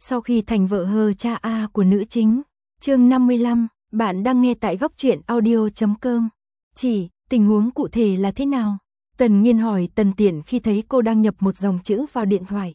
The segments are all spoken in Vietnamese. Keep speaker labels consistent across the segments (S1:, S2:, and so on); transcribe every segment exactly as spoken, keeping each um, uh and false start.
S1: Sau khi thành vợ hờ cha A của nữ chính. Chương năm mươi lăm, bạn đang nghe tại góc truyện audio chấm com. Chỉ, tình huống cụ thể là thế nào? Tần Nghiên hỏi Tần Tiện khi thấy cô đang nhập một dòng chữ vào điện thoại.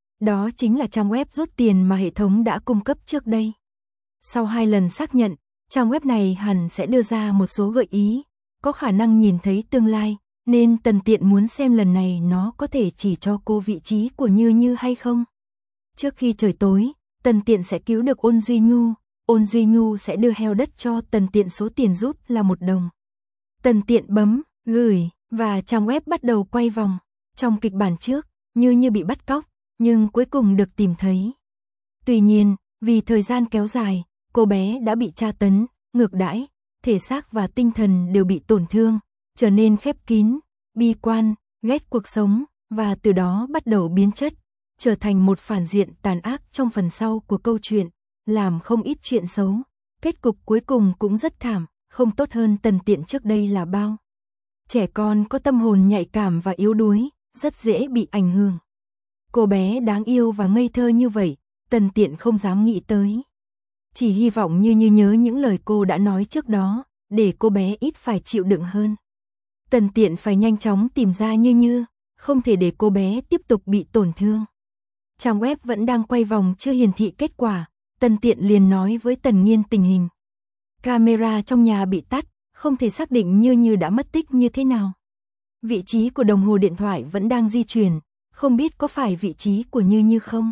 S1: Đó chính là trang web rút tiền mà hệ thống đã cung cấp trước đây. Sau hai lần xác nhận, trang web này hẳn sẽ đưa ra một số gợi ý, có khả năng nhìn thấy tương lai, nên Tần Tiện muốn xem lần này nó có thể chỉ cho cô vị trí của Như Như hay không. Trước khi trời tối, Tần Tiện sẽ cứu được Ôn Duy Nhu, Ôn Duy Nhu sẽ đưa heo đất cho Tần Tiện, số tiền rút là một đồng. Tần Tiện bấm, gửi, và trang web bắt đầu quay vòng. Trong kịch bản trước, Như Như bị bắt cóc, nhưng cuối cùng được tìm thấy. Tuy nhiên, vì thời gian kéo dài, cô bé đã bị tra tấn, ngược đãi, thể xác và tinh thần đều bị tổn thương, trở nên khép kín, bi quan, ghét cuộc sống, và từ đó bắt đầu biến chất, trở thành một phản diện tàn ác trong phần sau của câu chuyện, làm không ít chuyện xấu. Kết cục cuối cùng cũng rất thảm, không tốt hơn Tần Tiện trước đây là bao. Trẻ con có tâm hồn nhạy cảm và yếu đuối, rất dễ bị ảnh hưởng. Cô bé đáng yêu và ngây thơ như vậy, Tần Tiện không dám nghĩ tới. Chỉ hy vọng Như Như nhớ những lời cô đã nói trước đó, để cô bé ít phải chịu đựng hơn. Tần Tiện phải nhanh chóng tìm ra Như Như, không thể để cô bé tiếp tục bị tổn thương. Trang web vẫn đang quay vòng chưa hiển thị kết quả, Tần Tiện liền nói với Tần Nghiên tình hình. Camera trong nhà bị tắt, không thể xác định Như Như đã mất tích như thế nào. Vị trí của đồng hồ điện thoại vẫn đang di chuyển, không biết có phải vị trí của Như Như không.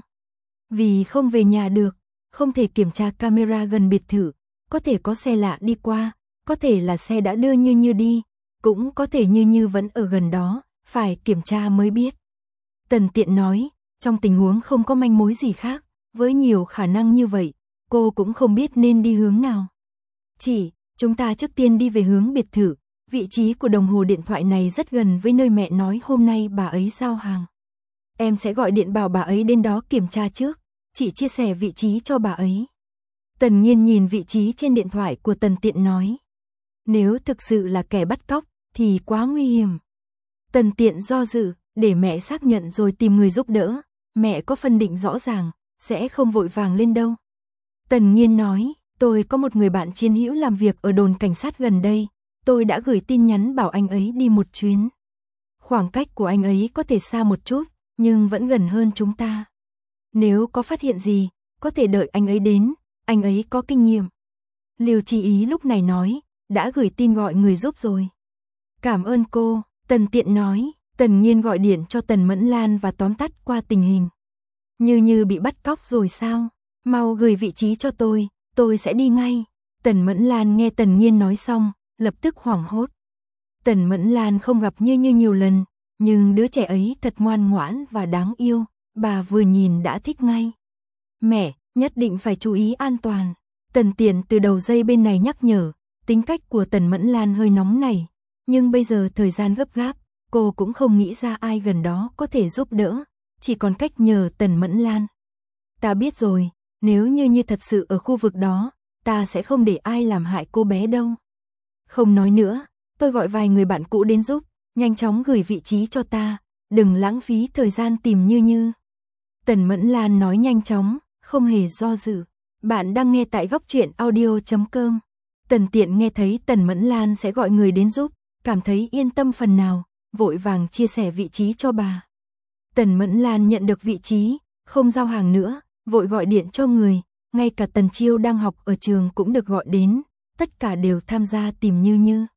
S1: Vì không về nhà được, không thể kiểm tra camera gần biệt thự, có thể có xe lạ đi qua, có thể là xe đã đưa Như Như đi, cũng có thể Như Như vẫn ở gần đó, phải kiểm tra mới biết. Tần Tiện nói, trong tình huống không có manh mối gì khác, với nhiều khả năng như vậy, cô cũng không biết nên đi hướng nào. Chỉ, chúng ta trước tiên đi về hướng biệt thự, vị trí của đồng hồ điện thoại này rất gần với nơi mẹ nói hôm nay bà ấy giao hàng. Em sẽ gọi điện bảo bà ấy đến đó kiểm tra trước, chị chia sẻ vị trí cho bà ấy. Tần Nghiên nhìn vị trí trên điện thoại của Tần Tiện nói. Nếu thực sự là kẻ bắt cóc, thì quá nguy hiểm. Tần Tiện do dự, để mẹ xác nhận rồi tìm người giúp đỡ, mẹ có phân định rõ ràng, sẽ không vội vàng lên đâu. Tần Nghiên nói, tôi có một người bạn chiến hữu làm việc ở đồn cảnh sát gần đây, tôi đã gửi tin nhắn bảo anh ấy đi một chuyến. Khoảng cách của anh ấy có thể xa một chút, nhưng vẫn gần hơn chúng ta. Nếu có phát hiện gì, có thể đợi anh ấy đến, anh ấy có kinh nghiệm. Liêu Chi Ý lúc này nói, đã gửi tin gọi người giúp rồi. Cảm ơn cô, Tần Tiện nói. Tần Nghiên gọi điện cho Tần Mẫn Lan và tóm tắt qua tình hình. Như Như bị bắt cóc rồi sao? Mau gửi vị trí cho tôi, tôi sẽ đi ngay. Tần Mẫn Lan nghe Tần Nghiên nói xong, lập tức hoảng hốt. Tần Mẫn Lan không gặp Như Như nhiều lần, nhưng đứa trẻ ấy thật ngoan ngoãn và đáng yêu, bà vừa nhìn đã thích ngay. Mẹ, nhất định phải chú ý an toàn. Tần Tiện từ đầu dây bên này nhắc nhở, tính cách của Tần Mẫn Lan hơi nóng này, nhưng bây giờ thời gian gấp gáp, cô cũng không nghĩ ra ai gần đó có thể giúp đỡ, chỉ còn cách nhờ Tần Mẫn Lan. Ta biết rồi, nếu Như Như thật sự ở khu vực đó, ta sẽ không để ai làm hại cô bé đâu. Không nói nữa, tôi gọi vài người bạn cũ đến giúp, nhanh chóng gửi vị trí cho ta, đừng lãng phí thời gian tìm Như Như. Tần Mẫn Lan nói nhanh chóng, không hề do dự. Bạn đang nghe tại góc truyện audio chấm com. Tần Tiện nghe thấy Tần Mẫn Lan sẽ gọi người đến giúp, cảm thấy yên tâm phần nào, vội vàng chia sẻ vị trí cho bà. Tần Mẫn Lan nhận được vị trí, không giao hàng nữa, vội gọi điện cho người, ngay cả Tần Chiêu đang học ở trường cũng được gọi đến, tất cả đều tham gia tìm Như Như.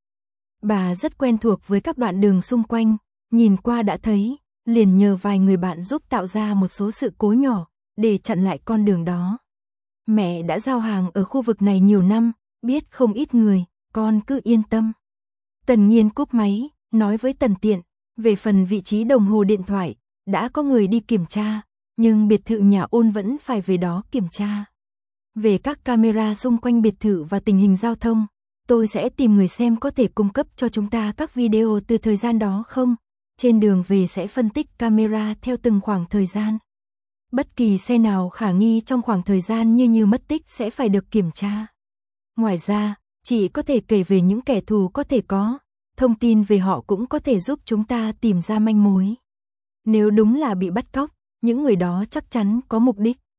S1: Bà rất quen thuộc với các đoạn đường xung quanh, nhìn qua đã thấy, liền nhờ vài người bạn giúp tạo ra một số sự cố nhỏ, để chặn lại con đường đó. Mẹ đã giao hàng ở khu vực này nhiều năm, biết không ít người, con cứ yên tâm. Tần Nghiên cúp máy, nói với Tần Tiện, về phần vị trí đồng hồ điện thoại, đã có người đi kiểm tra, nhưng biệt thự nhà Ôn vẫn phải về đó kiểm tra. Về các camera xung quanh biệt thự và tình hình giao thông, tôi sẽ tìm người xem có thể cung cấp cho chúng ta các video từ thời gian đó không, trên đường về sẽ phân tích camera theo từng khoảng thời gian. Bất kỳ xe nào khả nghi trong khoảng thời gian Như Như mất tích sẽ phải được kiểm tra. Ngoài ra, chỉ có thể kể về những kẻ thù có thể có, thông tin về họ cũng có thể giúp chúng ta tìm ra manh mối. Nếu đúng là bị bắt cóc, những người đó chắc chắn có mục đích.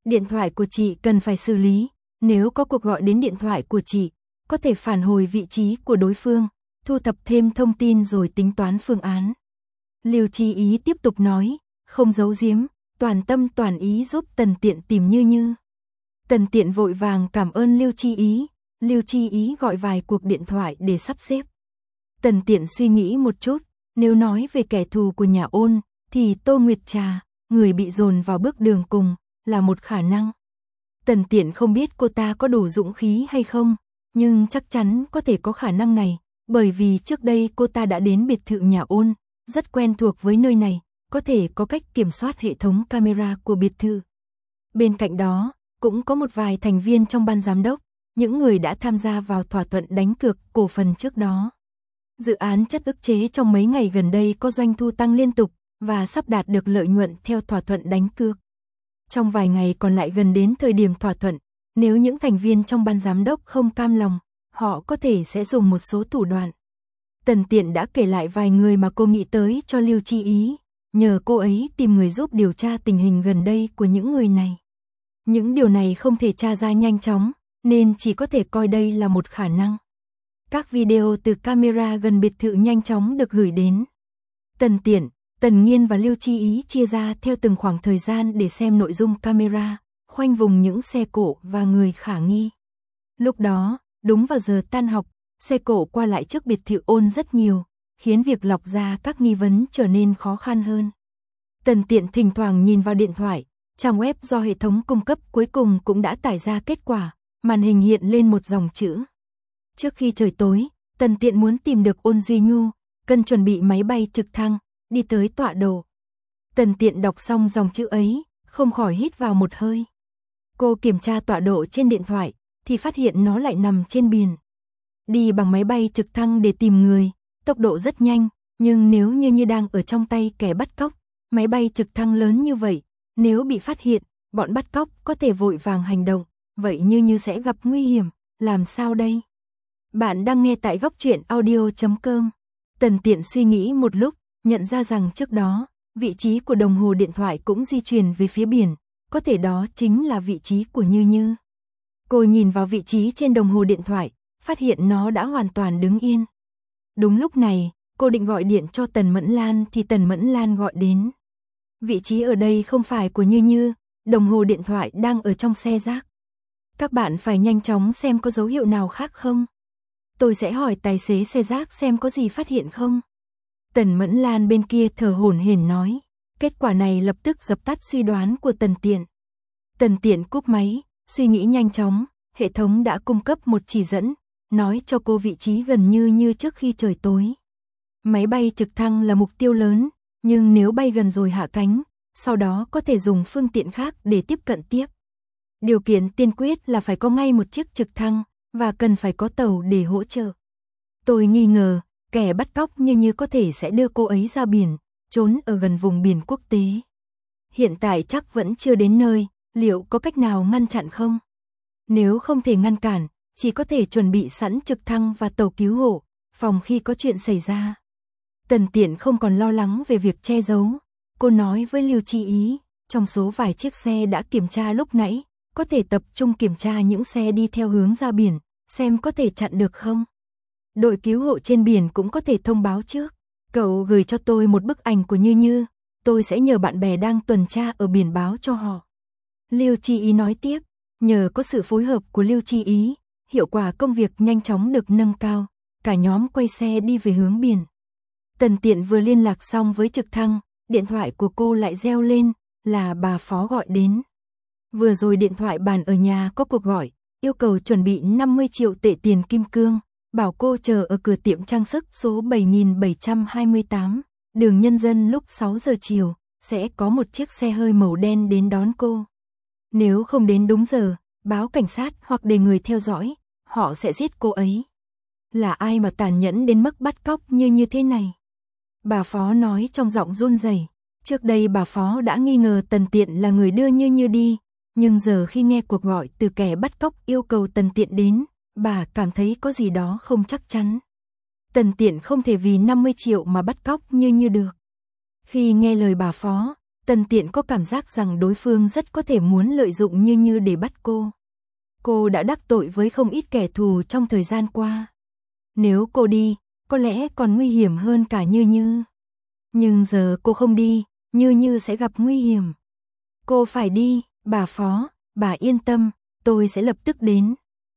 S1: Điện thoại của chị cần phải xử lý, nếu có cuộc gọi đến điện thoại của chị, có thể phản hồi vị trí của đối phương, thu thập thêm thông tin rồi tính toán phương án. Lưu Chi Ý tiếp tục nói, không giấu giếm, toàn tâm toàn ý giúp Tần Tiện tìm Như Như. Tần Tiện vội vàng cảm ơn Lưu Chi Ý, Lưu Chi Ý gọi vài cuộc điện thoại để sắp xếp. Tần Tiện suy nghĩ một chút, nếu nói về kẻ thù của nhà Ôn, thì Tô Nguyệt Trà, người bị dồn vào bước đường cùng, là một khả năng. Tần Tiện không biết cô ta có đủ dũng khí hay không, nhưng chắc chắn có thể có khả năng này, bởi vì trước đây cô ta đã đến biệt thự nhà Ôn, rất quen thuộc với nơi này, có thể có cách kiểm soát hệ thống camera của biệt thự. Bên cạnh đó, cũng có một vài thành viên trong ban giám đốc, những người đã tham gia vào thỏa thuận đánh cược cổ phần trước đó. Dự án chất ức chế trong mấy ngày gần đây có doanh thu tăng liên tục và sắp đạt được lợi nhuận theo thỏa thuận đánh cược. Trong vài ngày còn lại gần đến thời điểm thỏa thuận, nếu những thành viên trong ban giám đốc không cam lòng, họ có thể sẽ dùng một số thủ đoạn. Tần Tiện đã kể lại vài người mà cô nghĩ tới cho Lưu Chi Ý, nhờ cô ấy tìm người giúp điều tra tình hình gần đây của những người này. Những điều này không thể tra ra nhanh chóng, nên chỉ có thể coi đây là một khả năng. Các video từ camera gần biệt thự nhanh chóng được gửi đến. Tần Tiện, Tần Nghiên và Lưu Chi Ý chia ra theo từng khoảng thời gian để xem nội dung camera, khoanh vùng những xe cộ và người khả nghi. Lúc đó, đúng vào giờ tan học, xe cộ qua lại trước biệt thự Ôn rất nhiều, khiến việc lọc ra các nghi vấn trở nên khó khăn hơn. Tần Tiện thỉnh thoảng nhìn vào điện thoại, trang web do hệ thống cung cấp cuối cùng cũng đã tải ra kết quả, màn hình hiện lên một dòng chữ. Trước khi trời tối, Tần Tiện muốn tìm được Ôn Duy Nhu, cần chuẩn bị máy bay trực thăng, đi tới tọa độ. Tần Tiện đọc xong dòng chữ ấy, không khỏi hít vào một hơi. Cô kiểm tra tọa độ trên điện thoại, thì phát hiện nó lại nằm trên biển. Đi bằng máy bay trực thăng để tìm người, tốc độ rất nhanh, nhưng nếu như như đang ở trong tay kẻ bắt cóc, máy bay trực thăng lớn như vậy, nếu bị phát hiện, bọn bắt cóc có thể vội vàng hành động, vậy Như Như sẽ gặp nguy hiểm, làm sao đây? Bạn đang nghe tại góc truyện audio chấm com. Tần Tiện suy nghĩ một lúc, nhận ra rằng trước đó, vị trí của đồng hồ điện thoại cũng di chuyển về phía biển, có thể đó chính là vị trí của Như Như. Cô nhìn vào vị trí trên đồng hồ điện thoại, phát hiện nó đã hoàn toàn đứng yên. Đúng lúc này, cô định gọi điện cho Tần Mẫn Lan thì Tần Mẫn Lan gọi đến. Vị trí ở đây không phải của Như Như, đồng hồ điện thoại đang ở trong xe rác. Các bạn phải nhanh chóng xem có dấu hiệu nào khác không. Tôi sẽ hỏi tài xế xe rác xem có gì phát hiện không. Tần Mẫn Lan bên kia thở hổn hển nói. Kết quả này lập tức dập tắt suy đoán của Tần Tiện. Tần Tiện cúp máy, suy nghĩ nhanh chóng, hệ thống đã cung cấp một chỉ dẫn, nói cho cô vị trí gần Như Như trước khi trời tối. Máy bay trực thăng là mục tiêu lớn, nhưng nếu bay gần rồi hạ cánh, sau đó có thể dùng phương tiện khác để tiếp cận tiếp. Điều kiện tiên quyết là phải có ngay một chiếc trực thăng, và cần phải có tàu để hỗ trợ. Tôi nghi ngờ, kẻ bắt cóc Như Như có thể sẽ đưa cô ấy ra biển, trốn ở gần vùng biển quốc tế. Hiện tại chắc vẫn chưa đến nơi, liệu có cách nào ngăn chặn không? Nếu không thể ngăn cản, chỉ có thể chuẩn bị sẵn trực thăng và tàu cứu hộ, phòng khi có chuyện xảy ra. Tần Tiện không còn lo lắng về việc che giấu. Cô nói với Lưu Chi Ý, trong số vài chiếc xe đã kiểm tra lúc nãy, có thể tập trung kiểm tra những xe đi theo hướng ra biển, xem có thể chặn được không. Đội cứu hộ trên biển cũng có thể thông báo trước. Cậu gửi cho tôi một bức ảnh của Như Như, tôi sẽ nhờ bạn bè đang tuần tra ở biển báo cho họ. Lưu Chi Ý nói tiếp, nhờ có sự phối hợp của Lưu Chi Ý, hiệu quả công việc nhanh chóng được nâng cao, cả nhóm quay xe đi về hướng biển. Tần Tiện vừa liên lạc xong với trực thăng, điện thoại của cô lại reo lên, là bà Phó gọi đến. Vừa rồi điện thoại bàn ở nhà có cuộc gọi, yêu cầu chuẩn bị năm mươi triệu tệ tiền kim cương, bảo cô chờ ở cửa tiệm trang sức số bảy nghìn bảy trăm hai mươi tám, đường Nhân Dân lúc sáu giờ chiều, sẽ có một chiếc xe hơi màu đen đến đón cô. Nếu không đến đúng giờ, báo cảnh sát hoặc để người theo dõi, họ sẽ giết cô ấy. Là ai mà tàn nhẫn đến mức bắt cóc như như thế này? Bà Phó nói trong giọng run rẩy. Trước đây bà Phó đã nghi ngờ Tần Tiện là người đưa Như Như đi, nhưng giờ khi nghe cuộc gọi từ kẻ bắt cóc yêu cầu Tần Tiện đến, bà cảm thấy có gì đó không chắc chắn. Tần Tiện không thể vì năm mươi triệu mà bắt cóc Như Như được. Khi nghe lời bà Phó, Tần Tiện có cảm giác rằng đối phương rất có thể muốn lợi dụng Như Như để bắt cô. Cô đã đắc tội với không ít kẻ thù trong thời gian qua. Nếu cô đi, có lẽ còn nguy hiểm hơn cả Như Như. Nhưng giờ cô không đi, Như Như sẽ gặp nguy hiểm. Cô phải đi, bà Phó, bà yên tâm, tôi sẽ lập tức đến.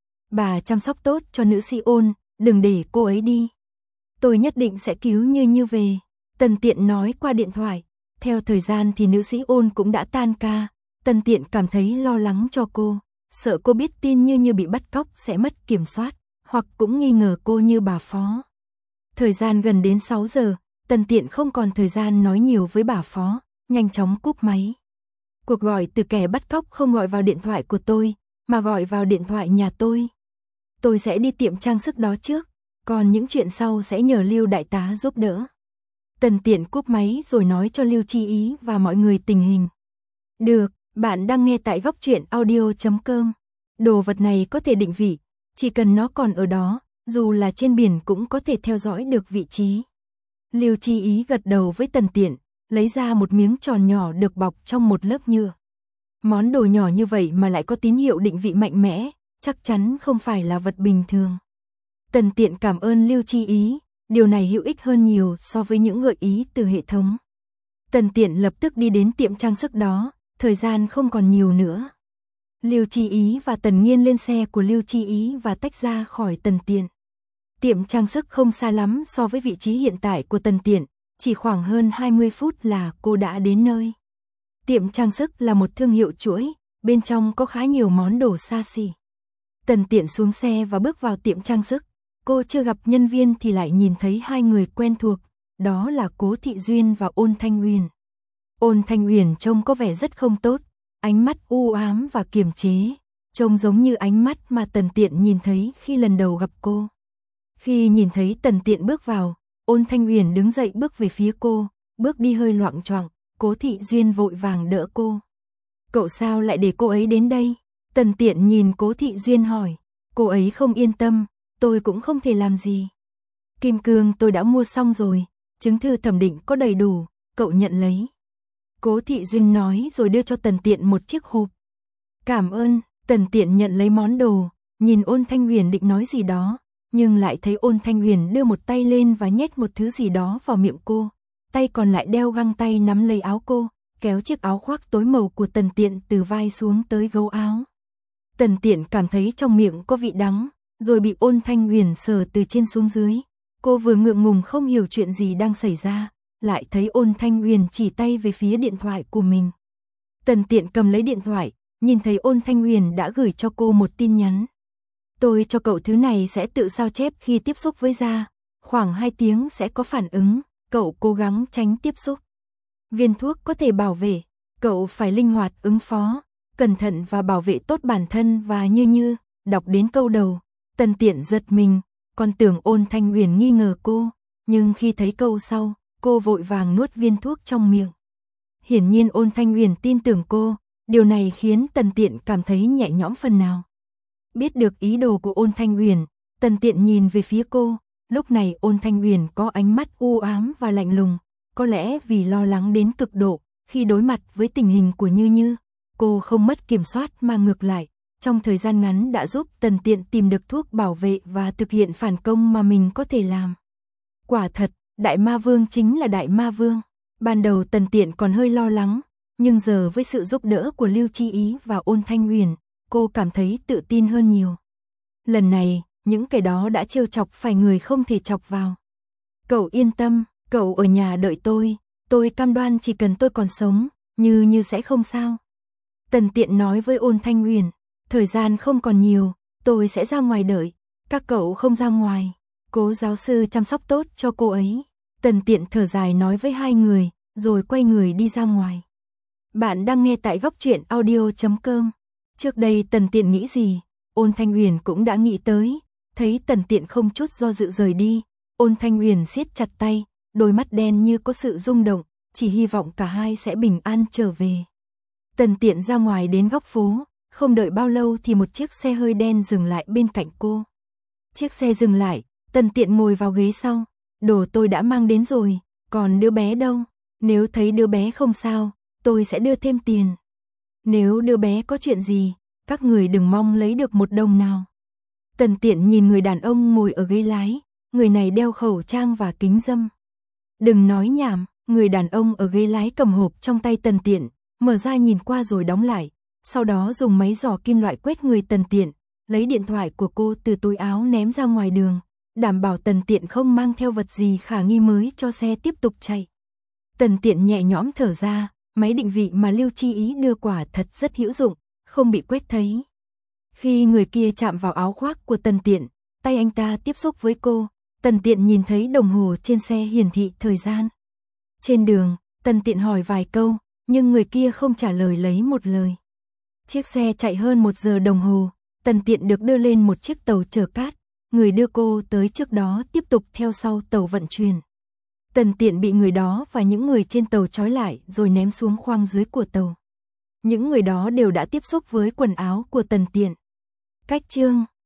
S1: Bà chăm sóc tốt cho nữ sĩ Ôn, đừng để cô ấy đi. Tôi nhất định sẽ cứu Như Như về. Tần Tiện nói qua điện thoại. Theo thời gian thì nữ sĩ Ôn cũng đã tan ca. Tần Tiện cảm thấy lo lắng cho cô. Sợ cô biết tin Như Như bị bắt cóc sẽ mất kiểm soát, hoặc cũng nghi ngờ cô như bà Phó. Thời gian gần đến sáu giờ, Tần Tiện không còn thời gian nói nhiều với bà Phó, nhanh chóng cúp máy. Cuộc gọi từ kẻ bắt cóc không gọi vào điện thoại của tôi, mà gọi vào điện thoại nhà tôi. Tôi sẽ đi tiệm trang sức đó trước, còn những chuyện sau sẽ nhờ Lưu đại tá giúp đỡ. Tần Tiện cúp máy rồi nói cho Lưu Chi Ý và mọi người tình hình. Được, bạn đang nghe tại góc truyện audio chấm com. Đồ vật này có thể định vị, chỉ cần nó còn ở đó, dù là trên biển cũng có thể theo dõi được vị trí. Lưu Chi Ý gật đầu với Tần Tiện, lấy ra một miếng tròn nhỏ được bọc trong một lớp nhựa. Món đồ nhỏ như vậy mà lại có tín hiệu định vị mạnh mẽ, chắc chắn không phải là vật bình thường. Tần Tiện cảm ơn Lưu Chi Ý, điều này hữu ích hơn nhiều so với những gợi ý từ hệ thống. Tần Tiện lập tức đi đến tiệm trang sức đó, thời gian không còn nhiều nữa. Lưu Chi Ý và Tần Nghiên lên xe của Lưu Chi Ý và tách ra khỏi Tần Tiện. Tiệm trang sức không xa lắm so với vị trí hiện tại của Tần Tiện, chỉ khoảng hơn hai mươi phút là cô đã đến nơi. Tiệm trang sức là một thương hiệu chuỗi, bên trong có khá nhiều món đồ xa xỉ. Tần Tiện xuống xe và bước vào tiệm trang sức. Cô chưa gặp nhân viên thì lại nhìn thấy hai người quen thuộc, đó là Cố Thị Duyên và Ôn Thanh Huyền. Ôn Thanh Huyền trông có vẻ rất không tốt, ánh mắt u ám và kiềm chế, trông giống như ánh mắt mà Tần Tiện nhìn thấy khi lần đầu gặp cô. Khi nhìn thấy Tần Tiện bước vào, Ôn Thanh Huyền đứng dậy bước về phía cô, bước đi hơi loạng choạng. Cố Thị Duyên vội vàng đỡ cô. Cậu sao lại để cô ấy đến đây? Tần Tiện nhìn Cố Thị Duyên hỏi. Cô ấy không yên tâm, tôi cũng không thể làm gì. Kim cương tôi đã mua xong rồi, chứng thư thẩm định có đầy đủ, cậu nhận lấy. Cố Thị Duyên nói rồi đưa cho Tần Tiện một chiếc hộp. Cảm ơn. Tần Tiện nhận lấy món đồ, nhìn Ôn Thanh Huyền định nói gì đó, nhưng lại thấy Ôn Thanh Huyền đưa một tay lên và nhét một thứ gì đó vào miệng cô. Tay còn lại đeo găng tay nắm lấy áo cô, kéo chiếc áo khoác tối màu của Tần Tiện từ vai xuống tới gấu áo. Tần Tiện cảm thấy trong miệng có vị đắng, rồi bị Ôn Thanh Huyền sờ từ trên xuống dưới. Cô vừa ngượng ngùng không hiểu chuyện gì đang xảy ra, lại thấy Ôn Thanh Huyền chỉ tay về phía điện thoại của mình. Tần Tiện cầm lấy điện thoại, nhìn thấy Ôn Thanh Huyền đã gửi cho cô một tin nhắn. Tôi cho cậu thứ này sẽ tự sao chép khi tiếp xúc với da, khoảng hai tiếng sẽ có phản ứng. Cậu cố gắng tránh tiếp xúc. Viên thuốc có thể bảo vệ, cậu phải linh hoạt ứng phó, cẩn thận và bảo vệ tốt bản thân và Như Như. Đọc đến câu đầu, Tần Tiện giật mình, còn tưởng Ôn Thanh Huyền nghi ngờ cô, nhưng khi thấy câu sau, cô vội vàng nuốt viên thuốc trong miệng. Hiển nhiên Ôn Thanh Huyền tin tưởng cô, điều này khiến Tần Tiện cảm thấy nhẹ nhõm phần nào. Biết được ý đồ của Ôn Thanh Huyền, Tần Tiện nhìn về phía cô. Lúc này Ôn Thanh Huyền có ánh mắt u ám và lạnh lùng, có lẽ vì lo lắng đến cực độ, khi đối mặt với tình hình của Như Như, cô không mất kiểm soát mà ngược lại, trong thời gian ngắn đã giúp Tần Tiện tìm được thuốc bảo vệ và thực hiện phản công mà mình có thể làm. Quả thật, Đại Ma Vương chính là Đại Ma Vương. Ban đầu Tần Tiện còn hơi lo lắng, nhưng giờ với sự giúp đỡ của Lưu Chi Ý và Ôn Thanh Huyền, cô cảm thấy tự tin hơn nhiều. Lần này, những kẻ đó đã trêu chọc phải người không thể chọc vào. Cậu yên tâm, cậu ở nhà đợi tôi, tôi cam đoan chỉ cần tôi còn sống, Như Như sẽ không sao. Tần Tiện nói với Ôn Thanh Huyền, thời gian không còn nhiều, tôi sẽ ra ngoài đợi, các cậu không ra ngoài, cố giáo sư chăm sóc tốt cho cô ấy. Tần Tiện thở dài nói với hai người, rồi quay người đi ra ngoài. Bạn đang nghe tại góc truyện audio chấm com. Trước đây Tần Tiện nghĩ gì, Ôn Thanh Huyền cũng đã nghĩ tới. Thấy Tần Tiện không chút do dự rời đi, Ôn Thanh Huyền siết chặt tay, đôi mắt đen như có sự rung động, chỉ hy vọng cả hai sẽ bình an trở về. Tần Tiện ra ngoài đến góc phố, không đợi bao lâu thì một chiếc xe hơi đen dừng lại bên cạnh cô. Chiếc xe dừng lại, Tần Tiện ngồi vào ghế sau, đồ tôi đã mang đến rồi, còn đứa bé đâu? Nếu thấy đứa bé không sao, tôi sẽ đưa thêm tiền. Nếu đứa bé có chuyện gì, các người đừng mong lấy được một đồng nào. Tần Tiện nhìn người đàn ông ngồi ở ghế lái, người này đeo khẩu trang và kính râm. Đừng nói nhảm, người đàn ông ở ghế lái cầm hộp trong tay Tần Tiện, mở ra nhìn qua rồi đóng lại, sau đó dùng máy dò kim loại quét người Tần Tiện, lấy điện thoại của cô từ túi áo ném ra ngoài đường, đảm bảo Tần Tiện không mang theo vật gì khả nghi mới cho xe tiếp tục chạy. Tần Tiện nhẹ nhõm thở ra, máy định vị mà Lưu Chi Ý đưa quả thật rất hữu dụng, không bị quét thấy. Khi người kia chạm vào áo khoác của Tần Tiện, tay anh ta tiếp xúc với cô, Tần Tiện nhìn thấy đồng hồ trên xe hiển thị thời gian. Trên đường, Tần Tiện hỏi vài câu, nhưng người kia không trả lời lấy một lời. Chiếc xe chạy hơn một giờ đồng hồ, Tần Tiện được đưa lên một chiếc tàu chở cát, người đưa cô tới trước đó tiếp tục theo sau tàu vận chuyển. Tần Tiện bị người đó và những người trên tàu trói lại rồi ném xuống khoang dưới của tàu. Những người đó đều đã tiếp xúc với quần áo của Tần Tiện. Cách chương